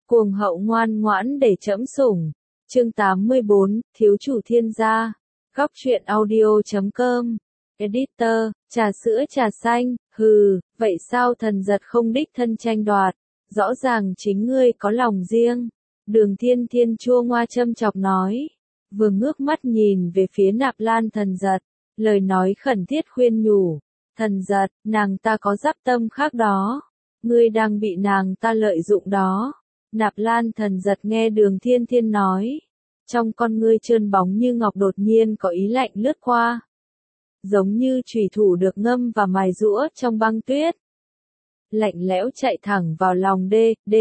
Cuồng hậu ngoan ngoãn để trẫm sủng. Chương 84, Thiếu chủ thiên gia. Góc truyện audio.com. Editor, trà sữa trà xanh, hừ, vậy sao thần giật không đích thân tranh đoạt? Rõ ràng chính ngươi có lòng riêng. Đường Thiên Thiên chua ngoa châm chọc nói. Vừa ngước mắt nhìn về phía Nạp Lan thần giật, lời nói khẩn thiết khuyên nhủ. Thần giật, nàng ta có dắp tâm khác đó. Ngươi đang bị nàng ta lợi dụng đó. Nạp Lan thần giật nghe Đường Thiên Thiên nói. Trong con ngươi trơn bóng như ngọc đột nhiên có ý lạnh lướt qua. Giống như chùy thủ được ngâm và mài giũa trong băng tuyết. Lạnh lẽo chạy thẳng vào lòng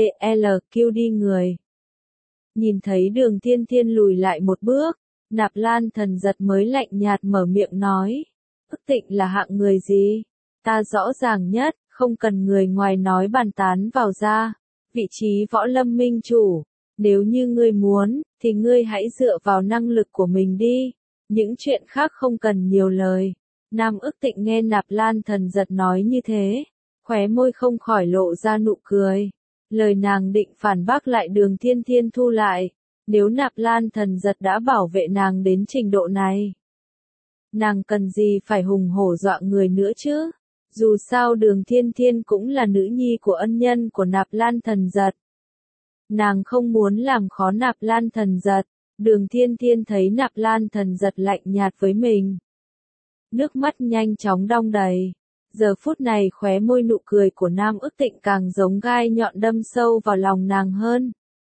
kêu đi người. Nhìn thấy Đường Thiên Thiên lùi lại một bước, Nạp Lan thần giật mới lạnh nhạt mở miệng nói. Ức Tịnh là hạng người gì? Ta rõ ràng nhất, không cần người ngoài nói bàn tán vào ra. Vị trí võ lâm minh chủ, nếu như ngươi muốn, thì ngươi hãy dựa vào năng lực của mình đi. Những chuyện khác không cần nhiều lời. Nam Ức Tịnh nghe Nạp Lan thần giật nói như thế, khóe môi không khỏi lộ ra nụ cười. Lời nàng định phản bác lại Đường Thiên Thiên thu lại. Nếu Nạp Lan thần giật đã bảo vệ nàng đến trình độ này, nàng cần gì phải hùng hổ dọa người nữa chứ? Dù sao Đường Thiên Thiên cũng là nữ nhi của ân nhân của Nạp Lan thần giật. Nàng không muốn làm khó Nạp Lan thần giật. Đường Thiên Thiên thấy Nạp Lan thần giật lạnh nhạt với mình. Nước mắt nhanh chóng đong đầy. Giờ phút này khóe môi nụ cười của Nam Ức Tịnh càng giống gai nhọn đâm sâu vào lòng nàng hơn.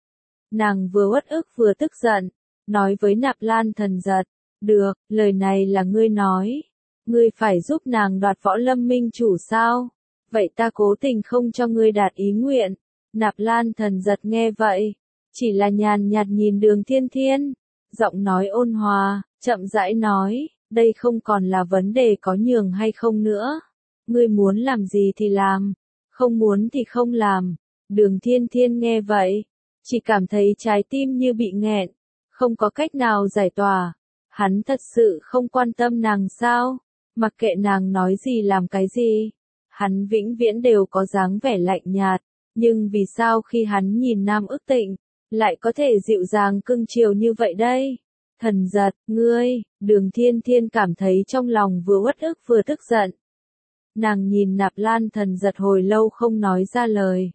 Nàng vừa uất ức vừa tức giận, nói với Nạp Lan thần giật. Được, lời này là ngươi nói. Ngươi phải giúp nàng đoạt võ lâm minh chủ sao? Vậy ta cố tình không cho ngươi đạt ý nguyện. Nạp Lan thần giật nghe vậy, chỉ là nhàn nhạt nhìn Đường Thiên Thiên, giọng nói ôn hòa, chậm rãi nói, đây không còn là vấn đề có nhường hay không nữa. Ngươi muốn làm gì thì làm, không muốn thì không làm. Đường Thiên Thiên nghe vậy, chỉ cảm thấy trái tim như bị nghẹn, không có cách nào giải tỏa. Hắn thật sự không quan tâm nàng sao? Mặc kệ nàng nói gì làm cái gì, hắn vĩnh viễn đều có dáng vẻ lạnh nhạt. Nhưng vì sao khi hắn nhìn Nam Ức Tịnh, lại có thể dịu dàng cưng chiều như vậy đây? Thần giật, ngươi, Đường Thiên Thiên cảm thấy trong lòng vừa uất ức vừa tức giận. Nàng nhìn Nạp Lan thần giật hồi lâu không nói ra lời.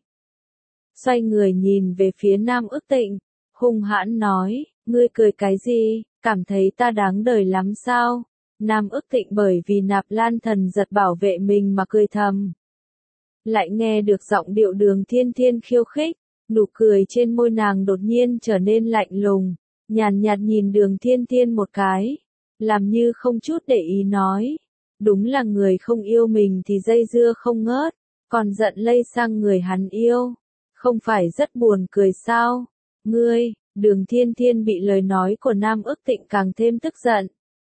Xoay người nhìn về phía Nam Ức Tịnh, hung hãn nói, ngươi cười cái gì, cảm thấy ta đáng đời lắm sao? Nam Ức Tịnh bởi vì Nạp Lan thần giật bảo vệ mình mà cười thầm. Lại nghe được giọng điệu Đường Thiên Thiên khiêu khích, nụ cười trên môi nàng đột nhiên trở nên lạnh lùng, nhàn nhạt nhìn Đường Thiên Thiên một cái, làm như không chút để ý nói, đúng là người không yêu mình thì dây dưa không ngớt, còn giận lây sang người hắn yêu, không phải rất buồn cười sao? Ngươi, Đường Thiên Thiên bị lời nói của Nam Ức Tịnh càng thêm tức giận.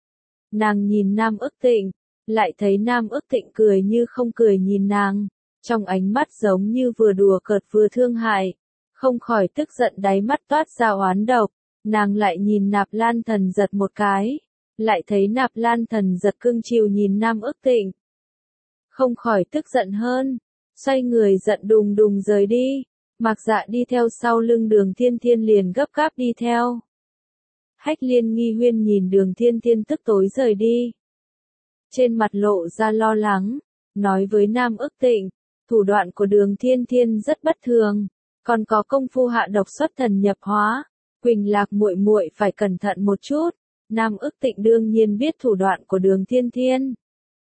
Nàng nhìn Nam Ức Tịnh, lại thấy Nam Ức Tịnh cười như không cười nhìn nàng. Trong ánh mắt giống như vừa đùa cợt vừa thương hại, không khỏi tức giận đáy mắt toát ra oán độc, nàng lại nhìn Nạp Lan thần giật một cái, lại thấy Nạp Lan thần giật cưng chiều nhìn Nam Ức Tịnh. Không khỏi tức giận hơn, xoay người giận đùng đùng rời đi, Mạc Dạ đi theo sau lưng Đường Thiên Thiên liền gấp gáp đi theo. Hách Liên Nghi Huyên nhìn Đường Thiên Thiên tức tối rời đi. Trên mặt lộ ra lo lắng, nói với Nam Ức Tịnh. Thủ đoạn của Đường Thiên Thiên rất bất thường, còn có công phu hạ độc xuất thần nhập hóa, Quỳnh Lạc muội muội phải cẩn thận một chút. Nam Ức Tịnh đương nhiên biết thủ đoạn của Đường Thiên Thiên.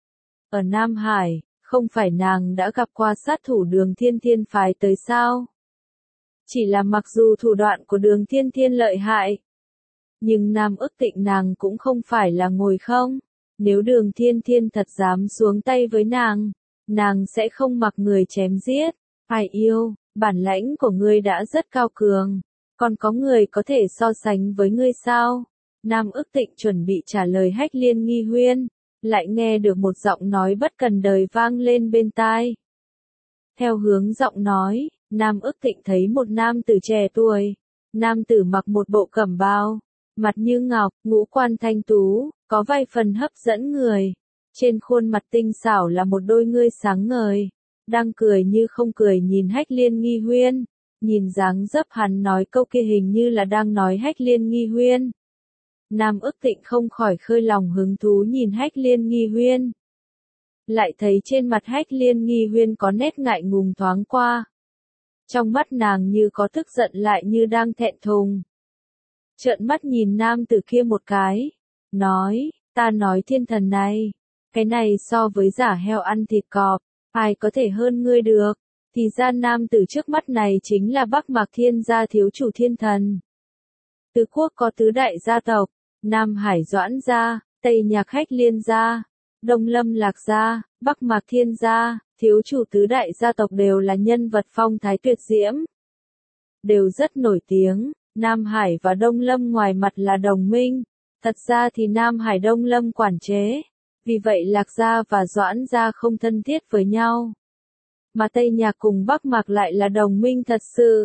Ở Nam Hải, không phải nàng đã gặp qua sát thủ Đường Thiên Thiên phái tới sao? Chỉ là mặc dù thủ đoạn của Đường Thiên Thiên lợi hại, nhưng Nam Ức Tịnh nàng cũng không phải là ngồi không. Nếu Đường Thiên Thiên thật dám xuống tay với nàng sẽ không mặc người chém giết. Ai yêu, bản lãnh của ngươi đã rất cao cường, còn có người có thể so sánh với ngươi sao? Nam Ức Tịnh chuẩn bị trả lời Hách Liên Nghi Huyên, lại nghe được một giọng nói bất cần đời vang lên bên tai. Theo hướng giọng nói, Nam Ức Tịnh thấy một nam tử trẻ tuổi, nam tử mặc một bộ cẩm bào, mặt như ngọc, ngũ quan thanh tú, có vài phần hấp dẫn người. Trên khuôn mặt tinh xảo là một đôi ngươi sáng ngời, đang cười như không cười nhìn Hách Liên Nghi Huyên. Nhìn dáng dấp hắn nói câu kia hình như là đang nói Hách Liên Nghi Huyên. Nam Ức Tịnh không khỏi khơi lòng hứng thú nhìn Hách Liên Nghi Huyên. Lại thấy trên mặt Hách Liên Nghi Huyên có nét ngại ngùng thoáng qua. Trong mắt nàng như có tức giận lại như đang thẹn thùng. Trợn mắt nhìn nam tử kia một cái, nói, ta nói thiên thần này, cái này so với giả heo ăn thịt cọp, ai có thể hơn ngươi được, thì ra nam tử trước mắt này chính là Bắc Mạc Thiên gia thiếu chủ thiên thần. Tứ quốc có tứ đại gia tộc, Nam Hải Doãn gia, Tây Nhạc Hách Liên gia, Đông Lâm Lạc gia, Bắc Mạc Thiên gia, thiếu chủ tứ đại gia tộc đều là nhân vật phong thái tuyệt diễm. Đều rất nổi tiếng, Nam Hải và Đông Lâm ngoài mặt là đồng minh, thật ra thì Nam Hải Đông Lâm quản chế, vì vậy Lạc gia và Doãn gia không thân thiết với nhau. Mà Tây Nhạc cùng Bắc Mạc lại là đồng minh thật sự.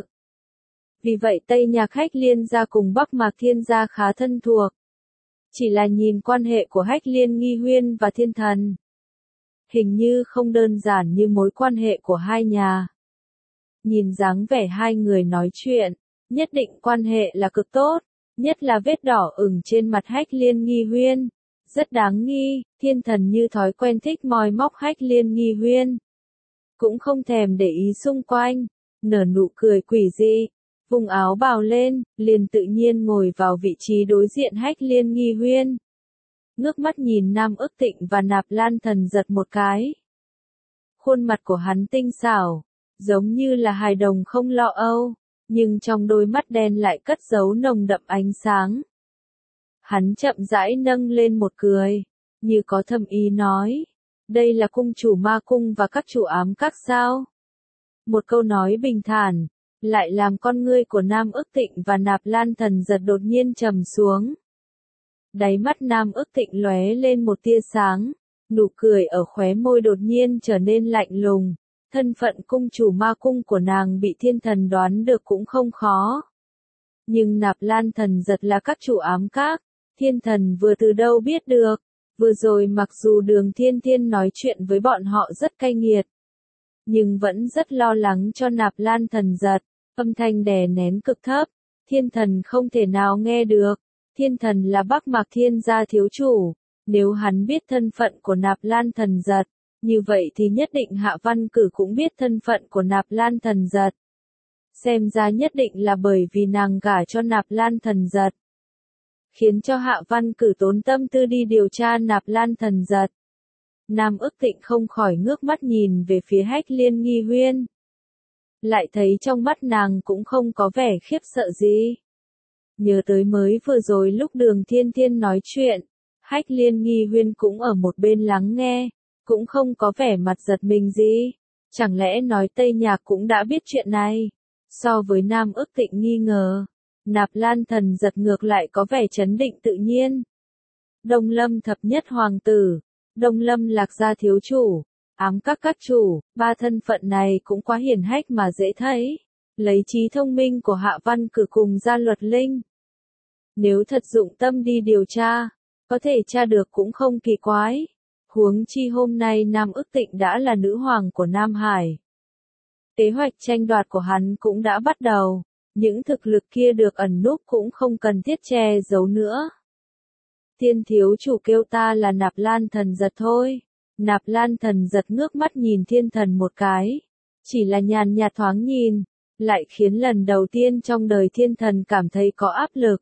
Vì vậy Tây Nhạc Hách Liên gia cùng Bắc Mạc Thiên gia khá thân thuộc. Chỉ là nhìn quan hệ của Hách Liên Nghi Huyên và thiên thần. Hình như không đơn giản như mối quan hệ của hai nhà. Nhìn dáng vẻ hai người nói chuyện, nhất định quan hệ là cực tốt, nhất là vết đỏ ửng trên mặt Hách Liên Nghi Huyên. Rất đáng nghi, thiên thần như thói quen thích moi móc Hách Liên Nghi Huyên. Cũng không thèm để ý xung quanh, nở nụ cười quỷ dị, vùng áo bào lên, liền tự nhiên ngồi vào vị trí đối diện Hách Liên Nghi Huyên. Ngước mắt nhìn Nam Ức Tịnh và Nạp Lan Thần Giật một cái. Khuôn mặt của hắn tinh xảo, giống như là hài đồng không lo âu, nhưng trong đôi mắt đen lại cất giấu nồng đậm ánh sáng. Hắn chậm rãi nâng lên một cười, như có thâm ý nói, đây là cung chủ ma cung và các chủ ám các sao? Một câu nói bình thản, lại làm con ngươi của Nam Ức Tịnh và Nạp Lan Thần Giật đột nhiên trầm xuống. Đáy mắt Nam Ức Tịnh lóe lên một tia sáng, nụ cười ở khóe môi đột nhiên trở nên lạnh lùng, thân phận cung chủ ma cung của nàng bị thiên thần đoán được cũng không khó. Nhưng Nạp Lan Thần Giật là các chủ ám các, thiên thần vừa từ đâu biết được, vừa rồi mặc dù Đường Thiên Thiên nói chuyện với bọn họ rất cay nghiệt, nhưng vẫn rất lo lắng cho Nạp Lan Thần Giật, âm thanh đè nén cực thấp, thiên thần không thể nào nghe được. Thiên thần là Bắc Mạc Thiên gia thiếu chủ, nếu hắn biết thân phận của Nạp Lan Thần Giật, như vậy thì nhất định Hạ Văn Cử cũng biết thân phận của Nạp Lan Thần Giật. Xem ra nhất định là bởi vì nàng gả cho Nạp Lan Thần Giật, khiến cho Hạ Văn Cử tốn tâm tư đi điều tra Nạp Lan Thần Giật. Nam Ức Tịnh không khỏi ngước mắt nhìn về phía Hách Liên Nghi Huyên. Lại thấy trong mắt nàng cũng không có vẻ khiếp sợ gì. Nhớ tới mới vừa rồi lúc Đường Thiên Thiên nói chuyện, Hách Liên Nghi Huyên cũng ở một bên lắng nghe, cũng không có vẻ mặt giật mình gì. Chẳng lẽ nói Tây Nhạc cũng đã biết chuyện này? So với Nam Ức Tịnh nghi ngờ, Nạp Lan Thần Giật ngược lại có vẻ trấn định tự nhiên. Đông Lâm thập nhất hoàng tử, Đông Lâm Lạc gia thiếu chủ, ám các chủ, ba thân phận này cũng quá hiển hách mà dễ thấy. Lấy trí thông minh của Hạ Văn Cử cùng Gia Luật Linh, nếu thật dụng tâm đi điều tra, có thể tra được cũng không kỳ quái. Huống chi hôm nay Nam Ức Tịnh đã là nữ hoàng của Nam Hải. Kế hoạch tranh đoạt của hắn cũng đã bắt đầu, những thực lực kia được ẩn núp cũng không cần thiết che giấu nữa. Thiên thiếu chủ kêu ta là Nạp Lan Thần Giật thôi. Nạp Lan Thần Giật ngước mắt nhìn thiên thần một cái, chỉ là nhàn nhạt thoáng nhìn, lại khiến lần đầu tiên trong đời thiên thần cảm thấy có áp lực.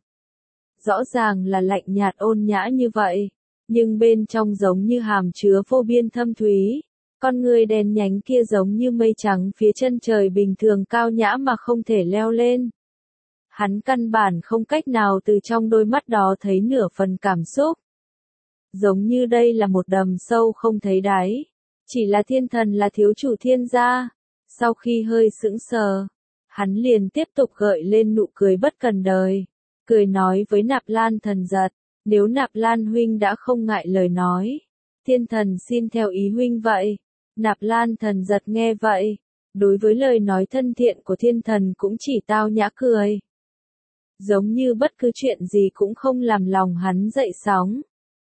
Rõ ràng là lạnh nhạt ôn nhã như vậy, nhưng bên trong giống như hàm chứa vô biên thâm thúy. Con người đen nhánh kia giống như mây trắng phía chân trời bình thường cao nhã mà không thể leo lên. Hắn căn bản không cách nào từ trong đôi mắt đó thấy nửa phần cảm xúc. Giống như đây là một đầm sâu không thấy đáy. Chỉ là thiên thần là thiếu chủ thiên gia. Sau khi hơi sững sờ, hắn liền tiếp tục gợi lên nụ cười bất cần đời. Cười nói với Nạp Lan Thần Giật, nếu Nạp Lan huynh đã không ngại lời nói, thiên thần xin theo ý huynh vậy. Nạp Lan Thần Giật nghe vậy, đối với lời nói thân thiện của thiên thần cũng chỉ tao nhã cười. Giống như bất cứ chuyện gì cũng không làm lòng hắn dậy sóng.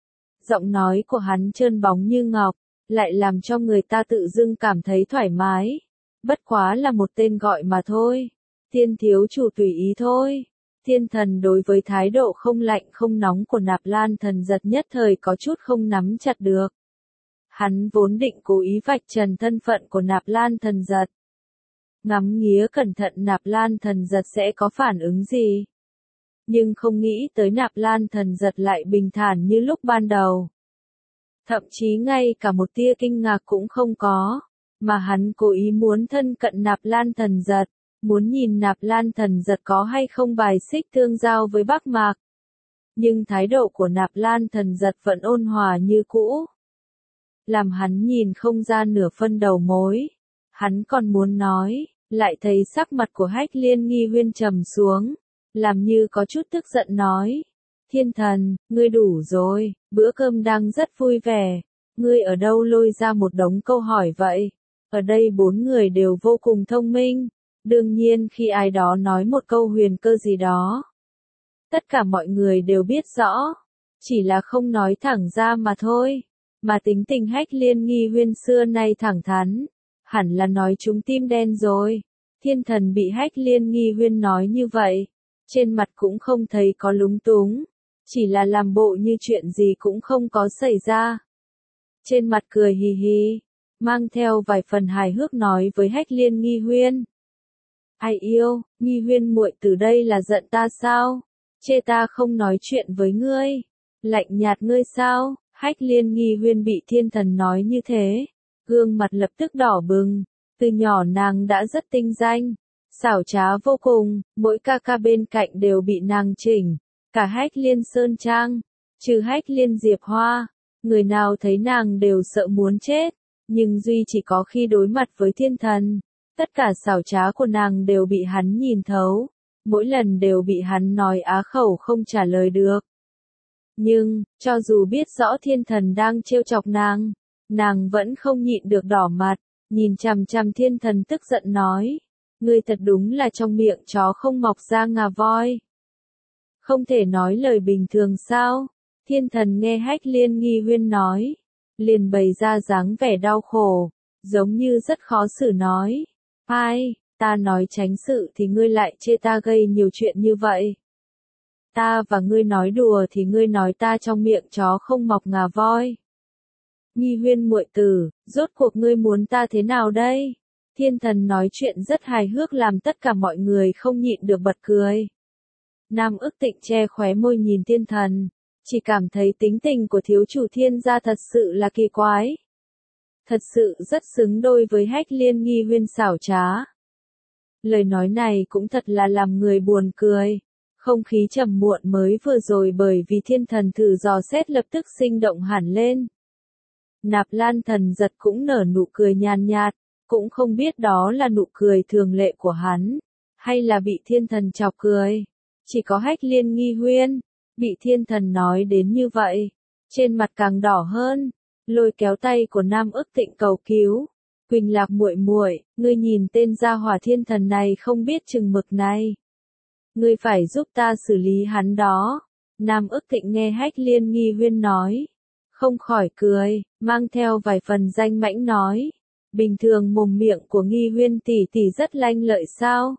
Giọng nói của hắn trơn bóng như ngọc, lại làm cho người ta tự dưng cảm thấy thoải mái. Bất quá là một tên gọi mà thôi. Thiên thiếu chủ tùy ý thôi. Thiên thần đối với thái độ không lạnh không nóng của Nạp Lan Thần Giật nhất thời có chút không nắm chặt được. Hắn vốn định cố ý vạch trần thân phận của Nạp Lan Thần Giật. Ngắm nghía cẩn thận Nạp Lan Thần Giật sẽ có phản ứng gì. Nhưng không nghĩ tới Nạp Lan Thần Giật lại bình thản như lúc ban đầu. Thậm chí ngay cả một tia kinh ngạc cũng không có, mà hắn cố ý muốn thân cận Nạp Lan Thần Giật, muốn nhìn Nạp Lan Thần Giật có hay không bài xích tương giao với Bắc Mạc. Nhưng thái độ của Nạp Lan Thần Giật vẫn ôn hòa như cũ, làm hắn nhìn không ra nửa phân đầu mối. Hắn còn muốn nói, lại thấy sắc mặt của Hách Liên Nghi Huyên trầm xuống, làm như có chút tức giận nói. Thiên thần, ngươi đủ rồi, bữa cơm đang rất vui vẻ, ngươi ở đâu lôi ra một đống câu hỏi vậy? Ở đây 4 người đều vô cùng thông minh, đương nhiên khi ai đó nói một câu huyền cơ gì đó, tất cả mọi người đều biết rõ, chỉ là không nói thẳng ra mà thôi. Mà tính tình Hách Liên Nghi Huyên xưa nay thẳng thắn, hẳn là nói trúng tim đen rồi. Thiên thần bị Hách Liên Nghi Huyên nói như vậy, trên mặt cũng không thấy có lúng túng, chỉ là làm bộ như chuyện gì cũng không có xảy ra. Trên mặt cười hì hì, mang theo vài phần hài hước nói với Hách Liên Nghi Huyên. Ai yêu, Nghi Huyên muội từ đây là giận ta sao? Chê ta không nói chuyện với ngươi? Lạnh nhạt ngươi sao? Hách Liên Nghi Huyên bị thiên thần nói như thế, gương mặt lập tức đỏ bừng, từ nhỏ nàng đã rất tinh danh, xảo trá vô cùng, mỗi ca ca bên cạnh đều bị nàng chỉnh, cả Hách Liên Sơn Trang, trừ Hách Liên Diệp Hoa, người nào thấy nàng đều sợ muốn chết, nhưng duy chỉ có khi đối mặt với thiên thần, tất cả xảo trá của nàng đều bị hắn nhìn thấu, mỗi lần đều bị hắn nói á khẩu không trả lời được. Nhưng, cho dù biết rõ thiên thần đang trêu chọc nàng vẫn không nhịn được đỏ mặt, nhìn chằm chằm thiên thần tức giận nói. Ngươi thật đúng là trong miệng chó không mọc ra ngà voi. Không thể nói lời bình thường sao? Thiên thần nghe Hách Liên Nghi Huyên nói, liền bày ra dáng vẻ đau khổ, giống như rất khó xử nói. Ai, ta nói tránh sự thì ngươi lại chê ta gây nhiều chuyện như vậy. Ta và ngươi nói đùa thì ngươi nói ta trong miệng chó không mọc ngà voi. Nghi Huyên muội tử, rốt cuộc ngươi muốn ta thế nào đây? Thiên thần nói chuyện rất hài hước làm tất cả mọi người không nhịn được bật cười. Nam Ức Tịnh che khóe môi nhìn thiên thần, chỉ cảm thấy tính tình của thiếu chủ thiên gia thật sự là kỳ quái. Thật sự rất xứng đôi với Hách Liên Nghi Huyên xảo trá. Lời nói này cũng thật là làm người buồn cười. Không khí trầm muộn mới vừa rồi bởi vì thiên thần thử dò xét lập tức sinh động hẳn lên. Nạp Lan Thần Giật cũng nở nụ cười nhàn nhạt, cũng không biết đó là nụ cười thường lệ của hắn, hay là bị thiên thần chọc cười. Chỉ có Hách Liên Nghi Huyên, bị thiên thần nói đến như vậy, trên mặt càng đỏ hơn, lôi kéo tay của Nam Ức Tịnh cầu cứu. Quỳnh Lạc muội muội, ngươi nhìn tên gia hỏa thiên thần này không biết chừng mực này. Ngươi phải giúp ta xử lý hắn đó. Nam Ức Tịnh nghe Hách Liên Nghi Huyên nói, không khỏi cười, mang theo vài phần danh mãnh nói. Bình thường mồm miệng của Nghi Huyên tỷ tỷ rất lanh lợi sao?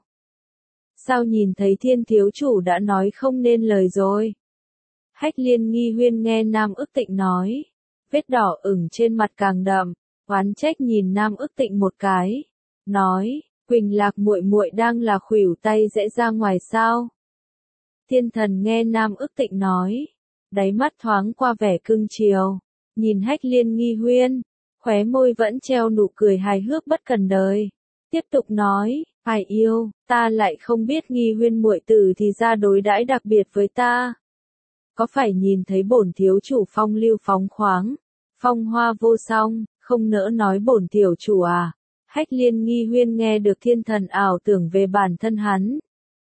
Sao nhìn thấy thiên thiếu chủ đã nói không nên lời rồi? Hách Liên Nghi Huyên nghe Nam Ức Tịnh nói, vết đỏ ửng trên mặt càng đậm, oán trách nhìn Nam Ức Tịnh một cái, nói, Quỳnh Lạc muội muội đang là khuỷu tay rẽ ra ngoài sao? Thiên thần nghe Nam Ức Tịnh nói, đáy mắt thoáng qua vẻ cưng chiều, nhìn Hách Liên Nghi Huyên, khóe môi vẫn treo nụ cười hài hước bất cần đời, tiếp tục nói, ai yêu, ta lại không biết Nghi Huyên muội tử thì ra đối đãi đặc biệt với ta. Có phải nhìn thấy bổn thiếu chủ phong lưu phóng khoáng, phong hoa vô song, không nỡ nói bổn tiểu chủ à? Hách Liên Nghi Huyên nghe được thiên thần ảo tưởng về bản thân hắn.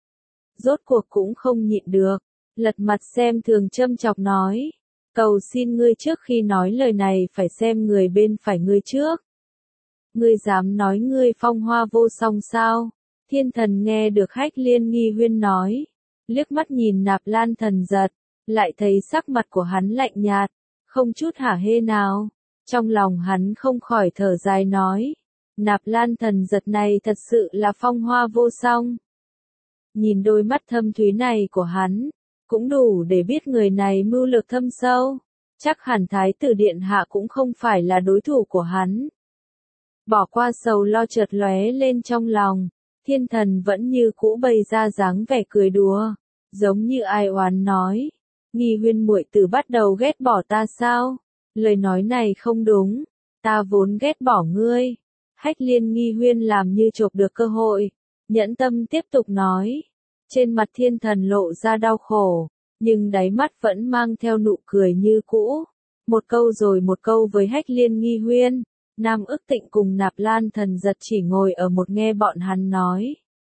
Rốt cuộc cũng không nhịn được, lật mặt xem thường châm chọc nói. Cầu xin ngươi trước khi nói lời này phải xem người bên phải ngươi trước. Ngươi dám nói ngươi phong hoa vô song sao? Thiên thần nghe được Hách Liên Nghi Huyên nói, liếc mắt nhìn Nạp Lan Thần Giật, lại thấy sắc mặt của hắn lạnh nhạt, không chút hả hê nào. Trong lòng hắn không khỏi thở dài nói, Nạp Lan Thần Giật này thật sự là phong hoa vô song. Nhìn đôi mắt thâm thúy này của hắn, cũng đủ để biết người này mưu lược thâm sâu. Chắc hẳn Thái tử điện hạ cũng không phải là đối thủ của hắn. Bỏ qua sầu lo chợt lóe lên trong lòng, Thiên Thần vẫn như cũ bày ra dáng vẻ cười đùa, giống như ai oán nói, Nghi Huyên muội tử bắt đầu ghét bỏ ta sao? Lời nói này không đúng, ta vốn ghét bỏ ngươi. Hách Liên Nghi Huyên làm như chộp được cơ hội, nhẫn tâm tiếp tục nói. Trên mặt Thiên Thần lộ ra đau khổ, nhưng đáy mắt vẫn mang theo nụ cười như cũ. Một câu rồi một câu với Hách Liên Nghi Huyên, Nam Ức Tịnh cùng Nạp Lan Thần Giật chỉ ngồi ở một nghe bọn hắn nói.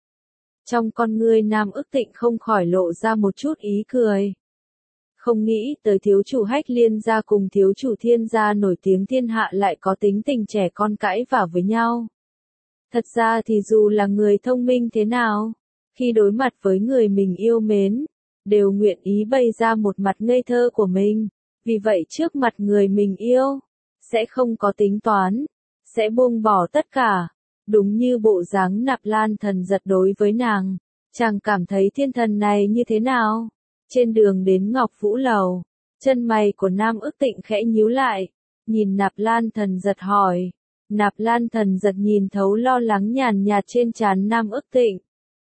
Trong con ngươi Nam Ức Tịnh không khỏi lộ ra một chút ý cười. Không nghĩ tới thiếu chủ Hách Liên gia cùng thiếu chủ Thiên gia nổi tiếng thiên hạ lại có tính tình trẻ con cãi vả với nhau. Thật ra thì dù là người thông minh thế nào, khi đối mặt với người mình yêu mến, đều nguyện ý bày ra một mặt ngây thơ của mình, vì vậy trước mặt người mình yêu, sẽ không có tính toán, sẽ buông bỏ tất cả, đúng như bộ dáng Nạp Lan Thần Giật đối với nàng, chàng cảm thấy Thiên Thần này như thế nào? Trên đường đến Ngọc Vũ Lầu, chân mày của Nam Ức Tịnh khẽ nhíu lại, nhìn Nạp Lan Thần Giật hỏi. Nạp Lan Thần Giật nhìn thấu lo lắng nhàn nhạt trên trán Nam Ức Tịnh.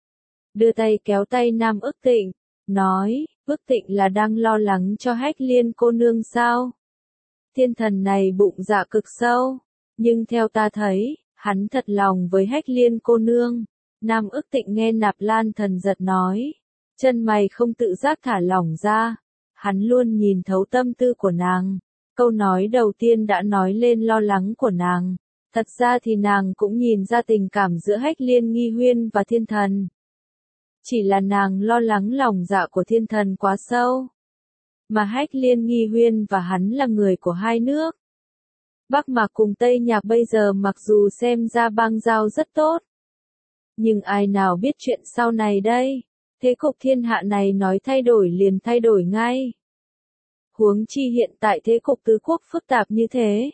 Đưa tay kéo tay Nam Ức Tịnh, nói, Ức Tịnh là đang lo lắng cho Hách Liên cô nương sao? Thiên Thần này bụng dạ cực sâu, nhưng theo ta thấy, hắn thật lòng với Hách Liên cô nương. Nam Ức Tịnh nghe Nạp Lan Thần Giật nói, chân mày không tự giác thả lỏng ra, hắn luôn nhìn thấu tâm tư của nàng. Câu nói đầu tiên đã nói lên lo lắng của nàng. Thật ra thì nàng cũng nhìn ra tình cảm giữa Hách Liên Nghi Huyên và Thiên Thần. Chỉ là nàng lo lắng lòng dạ của Thiên Thần quá sâu. Mà Hách Liên Nghi Huyên và hắn là người của hai nước. Bắc Mạc cùng Tây Nhạc bây giờ mặc dù xem ra bang giao rất tốt. Nhưng ai nào biết chuyện sau này đây? Thế cục thiên hạ này nói thay đổi liền thay đổi ngay. Huống chi hiện tại thế cục tứ quốc phức tạp như thế.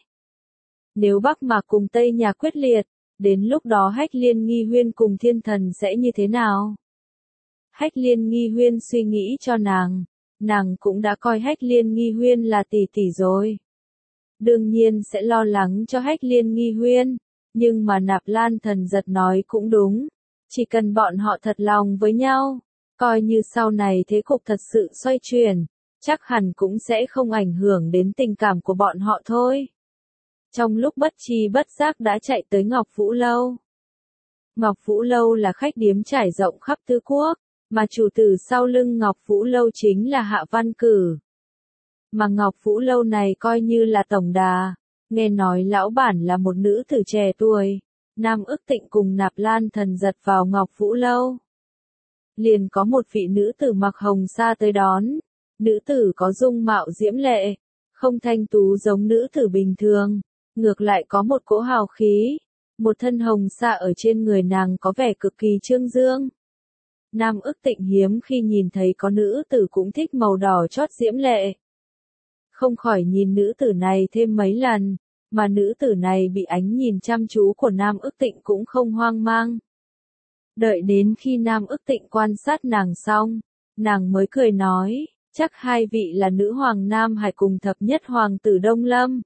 Nếu Bắc Mạc cùng Tây Nhạc quyết liệt, đến lúc đó Hách Liên Nghi Huyên cùng Thiên Thần sẽ như thế nào? Hách Liên Nghi Huyên suy nghĩ cho nàng cũng đã coi Hách Liên Nghi Huyên là tỷ tỷ rồi. Đương nhiên sẽ lo lắng cho Hách Liên Nghi Huyên, nhưng mà Nạp Lan Thần Giật nói cũng đúng, chỉ cần bọn họ thật lòng với nhau, coi như sau này thế cục thật sự xoay chuyển, chắc hẳn cũng sẽ không ảnh hưởng đến tình cảm của bọn họ thôi. Trong lúc bất tri bất giác đã chạy tới Ngọc Vũ Lâu. Ngọc Vũ Lâu là khách điếm trải rộng khắp tứ quốc, mà chủ tử sau lưng Ngọc Vũ Lâu chính là Hạ Văn Cử. Mà Ngọc Vũ Lâu này coi như là tổng đà, nghe nói lão bản là một nữ tử trẻ tuổi, Nam Ức Tịnh cùng Nạp Lan Thần Giật vào Ngọc Vũ Lâu. Liền có một vị nữ tử mặc hồng sa tới đón, nữ tử có dung mạo diễm lệ, không thanh tú giống nữ tử bình thường. Ngược lại có một cỗ hào khí, một thân hồng sa ở trên người nàng có vẻ cực kỳ trương dương. Nam Ức Tịnh hiếm khi nhìn thấy có nữ tử cũng thích màu đỏ chót diễm lệ. Không khỏi nhìn nữ tử này thêm mấy lần, mà nữ tử này bị ánh nhìn chăm chú của Nam Ức Tịnh cũng không hoang mang. Đợi đến khi Nam Ức Tịnh quan sát nàng xong, nàng mới cười nói, chắc hai vị là nữ hoàng Nam Hải cùng thập nhất hoàng tử Đông Lâm.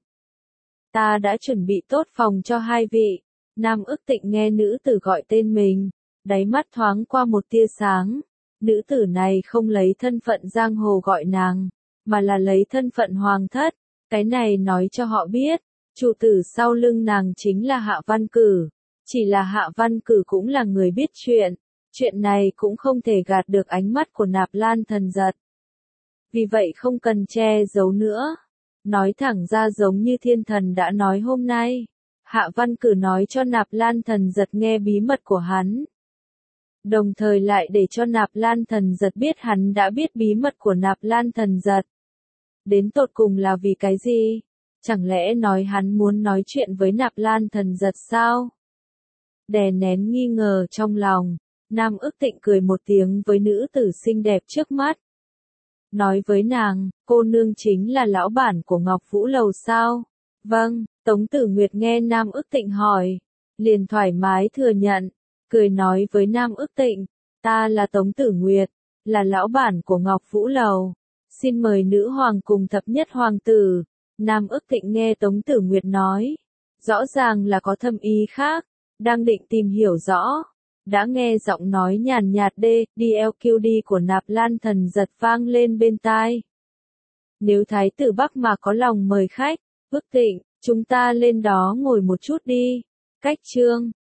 Ta đã chuẩn bị tốt phòng cho hai vị. Nam Ức Tịnh nghe nữ tử gọi tên mình, đáy mắt thoáng qua một tia sáng. Nữ tử này không lấy thân phận giang hồ gọi nàng, mà là lấy thân phận hoàng thất. Cái này nói cho họ biết, chủ tử sau lưng nàng chính là Hạ Văn Cử. Chỉ là Hạ Văn Cử cũng là người biết chuyện. Chuyện này cũng không thể gạt được ánh mắt của Nạp Lan Thần Giật. Vì vậy không cần che giấu nữa. Nói thẳng ra giống như Thiên Thần đã nói hôm nay. Hạ Văn Cử nói cho Nạp Lan Thần Giật nghe bí mật của hắn. Đồng thời lại để cho Nạp Lan Thần Giật biết hắn đã biết bí mật của Nạp Lan Thần Giật. Đến tột cùng là vì cái gì? Chẳng lẽ nói hắn muốn nói chuyện với Nạp Lan Thần Giật sao? Đè nén nghi ngờ trong lòng, Nam Ức Tịnh cười một tiếng với nữ tử xinh đẹp trước mắt. Nói với nàng, cô nương chính là lão bản của Ngọc Vũ Lầu sao? Vâng, Tống Tử Nguyệt nghe Nam Ức Tịnh hỏi, liền thoải mái thừa nhận, cười nói với Nam Ức Tịnh, Ta là Tống Tử Nguyệt, là lão bản của Ngọc Vũ Lầu. Xin mời nữ hoàng cùng thập nhất hoàng tử. Nam Ức Thịnh nghe Tống Tử Nguyệt nói. Rõ ràng là có thâm ý khác, đang định tìm hiểu rõ. Đã nghe giọng nói nhàn nhạt DLQD của Nạp Lan Thần Giật vang lên bên tai. Nếu Thái tử Bắc mà có lòng mời khách, Ức Thịnh, chúng ta lên đó ngồi một chút đi. Cách chương